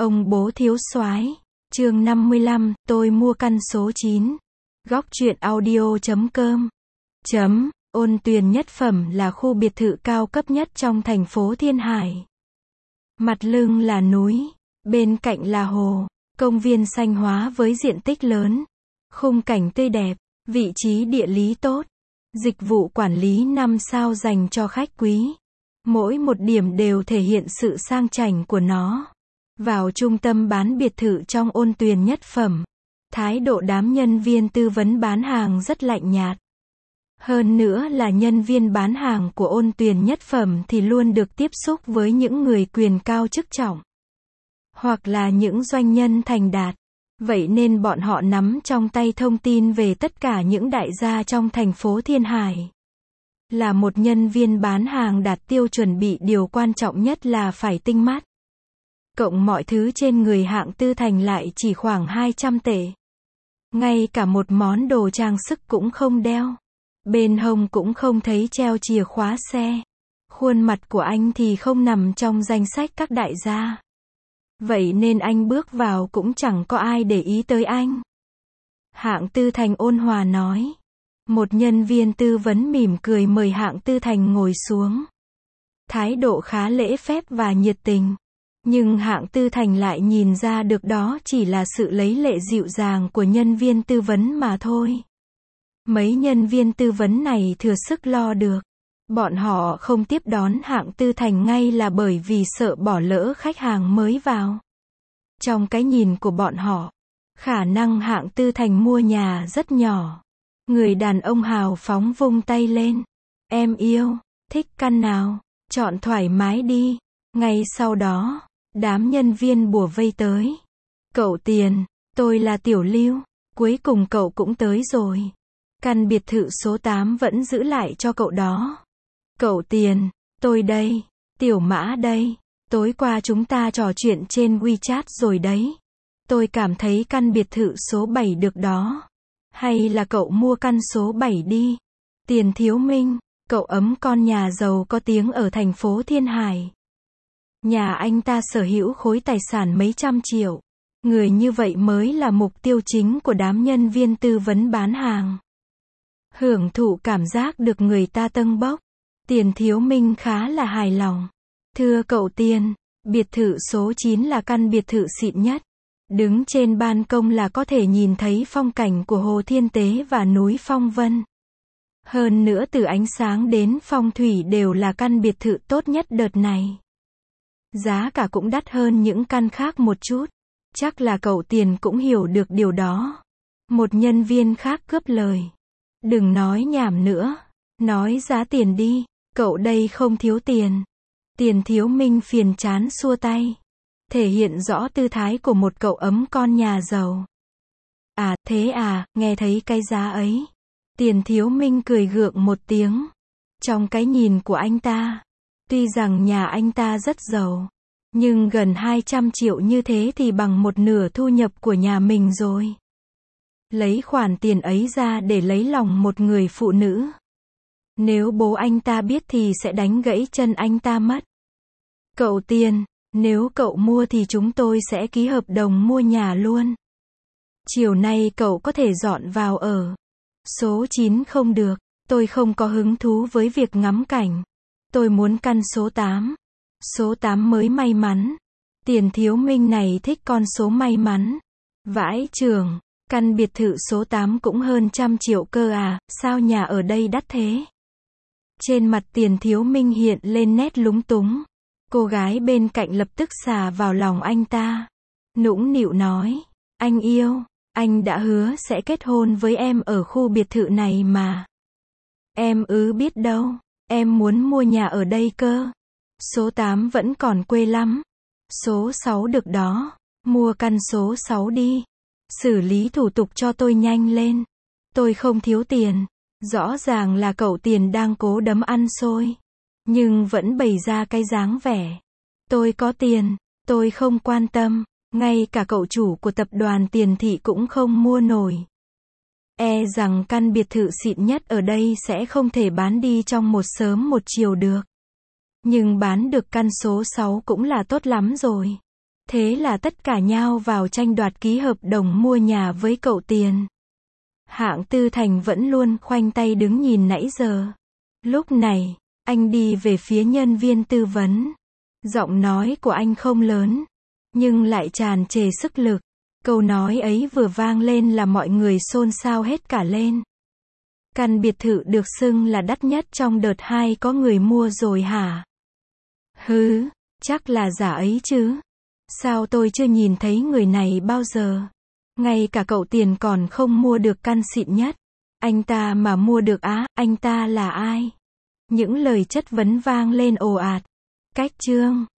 Ông bố thiếu soái. Chương 55, tôi mua căn số 9. Góc truyện audio.com. Ôn Tuyền Nhất Phẩm là khu biệt thự cao cấp nhất trong thành phố Thiên Hải. Mặt lưng là núi, bên cạnh là hồ, công viên xanh hóa với diện tích lớn, khung cảnh tươi đẹp, vị trí địa lý tốt, dịch vụ quản lý 5 sao dành cho khách quý. Mỗi một điểm đều thể hiện sự sang chảnh của nó. Vào trung tâm bán biệt thự trong Ôn Tuyền Nhất Phẩm, thái độ đám nhân viên tư vấn bán hàng rất lạnh nhạt. Hơn nữa là nhân viên bán hàng của Ôn Tuyền Nhất Phẩm thì luôn được tiếp xúc với những người quyền cao chức trọng, hoặc là những doanh nhân thành đạt. Vậy nên bọn họ nắm trong tay thông tin về tất cả những đại gia trong thành phố Thiên Hải. Là một nhân viên bán hàng đạt tiêu chuẩn bị điều quan trọng nhất là phải tinh mắt. Cộng mọi thứ trên người Hạng Tư Thành lại chỉ khoảng 200 tệ. Ngay cả một món đồ trang sức cũng không đeo. Bên hông cũng không thấy treo chìa khóa xe. Khuôn mặt của anh thì không nằm trong danh sách các đại gia. Vậy nên anh bước vào cũng chẳng có ai để ý tới anh. Hạng Tư Thành ôn hòa nói. Một nhân viên tư vấn mỉm cười mời Hạng Tư Thành ngồi xuống. Thái độ khá lễ phép và nhiệt tình. Nhưng Hạng Tư Thành lại nhìn ra được đó chỉ là sự lấy lệ dịu dàng của nhân viên tư vấn mà thôi. Mấy nhân viên tư vấn này thừa sức lo được. Bọn họ không tiếp đón Hạng Tư Thành ngay là bởi vì sợ bỏ lỡ khách hàng mới vào. Trong cái nhìn của bọn họ, khả năng Hạng Tư Thành mua nhà rất nhỏ. Người đàn ông hào phóng vung tay lên. Em yêu, thích căn nào, chọn thoải mái đi. Ngay sau đó, đám nhân viên bủa vây tới. Cậu Tiền, tôi là Tiểu Lưu, cuối cùng cậu cũng tới rồi. Căn biệt thự số 8 vẫn giữ lại cho cậu đó. Cậu Tiền, tôi đây, Tiểu Mã đây, tối qua chúng ta trò chuyện trên WeChat rồi đấy. Tôi cảm thấy căn biệt thự số 7 được đó. Hay là cậu mua căn số 7 đi. Tiền Thiếu Minh, cậu ấm con nhà giàu có tiếng ở thành phố Thiên Hải. Nhà anh ta sở hữu khối tài sản mấy trăm triệu. Người như vậy mới là mục tiêu chính của đám nhân viên tư vấn bán hàng. Hưởng thụ cảm giác được người ta tâng bốc. Tiền Thiếu Minh khá là hài lòng. Thưa cậu Tiền, biệt thự số 9 là căn biệt thự xịn nhất. Đứng trên ban công là có thể nhìn thấy phong cảnh của Hồ Thiên Tế và núi Phong Vân. Hơn nữa từ ánh sáng đến phong thủy đều là căn biệt thự tốt nhất đợt này. Giá cả cũng đắt hơn những căn khác một chút. Chắc là cậu Tiền cũng hiểu được điều đó. Một nhân viên khác cướp lời. Đừng nói nhảm nữa. Nói giá tiền đi. Cậu đây không thiếu tiền. Tiền Thiếu Minh phiền chán xua tay. Thể hiện rõ tư thái của một cậu ấm con nhà giàu. À, thế à, nghe thấy cái giá ấy. Tiền Thiếu Minh cười gượng một tiếng. Trong cái nhìn của anh ta, tuy rằng nhà anh ta rất giàu, nhưng gần 200 triệu như thế thì bằng một nửa thu nhập của nhà mình rồi. Lấy khoản tiền ấy ra để lấy lòng một người phụ nữ. Nếu bố anh ta biết thì sẽ đánh gãy chân anh ta mất. Cậu Tiền, nếu cậu mua thì chúng tôi sẽ ký hợp đồng mua nhà luôn. Chiều nay cậu có thể dọn vào ở. Số 9 không được, tôi không có hứng thú với việc ngắm cảnh. Tôi muốn căn số 8. Số 8 mới may mắn. Tiền Thiếu Minh này thích con số may mắn. Vãi chưởng, căn biệt thự số 8 cũng hơn 100 triệu cơ à, sao nhà ở đây đắt thế? Trên mặt Tiền Thiếu Minh hiện lên nét lúng túng. Cô gái bên cạnh lập tức xà vào lòng anh ta. Nũng nịu nói, anh yêu, anh đã hứa sẽ kết hôn với em ở khu biệt thự này mà. Em biết đâu, em muốn mua nhà ở đây cơ. Số 8 vẫn còn quê lắm. Số 6 được đó, mua căn số 6 đi. Xử lý thủ tục cho tôi nhanh lên. Tôi không thiếu tiền. Rõ ràng là cậu Tiền đang cố đấm ăn xôi. Nhưng vẫn bày ra cái dáng vẻ. Tôi có tiền, tôi không quan tâm. Ngay cả cậu chủ của tập đoàn Tiền Thị cũng không mua nổi. E rằng căn biệt thự xịn nhất ở đây sẽ không thể bán đi trong một sớm một chiều được. Nhưng bán được căn số 6 cũng là tốt lắm rồi. Thế là tất cả nhao vào tranh đoạt ký hợp đồng mua nhà với cậu Tiền. Hạng Tư Thành vẫn luôn khoanh tay đứng nhìn nãy giờ. Lúc này, anh đi về phía nhân viên tư vấn. Giọng nói của anh không lớn, nhưng lại tràn trề sức lực. Câu nói ấy vừa vang lên là mọi người xôn xao hết cả lên. Căn biệt thự được xưng là đắt nhất trong đợt 2 có người mua rồi hả? Hứ, chắc là giả ấy chứ. Sao tôi chưa nhìn thấy người này bao giờ? Ngay cả cậu Tiền còn không mua được căn xịn nhất. Anh ta mà mua được á, anh ta là ai? Những lời chất vấn vang lên ồ ạt. Cách chương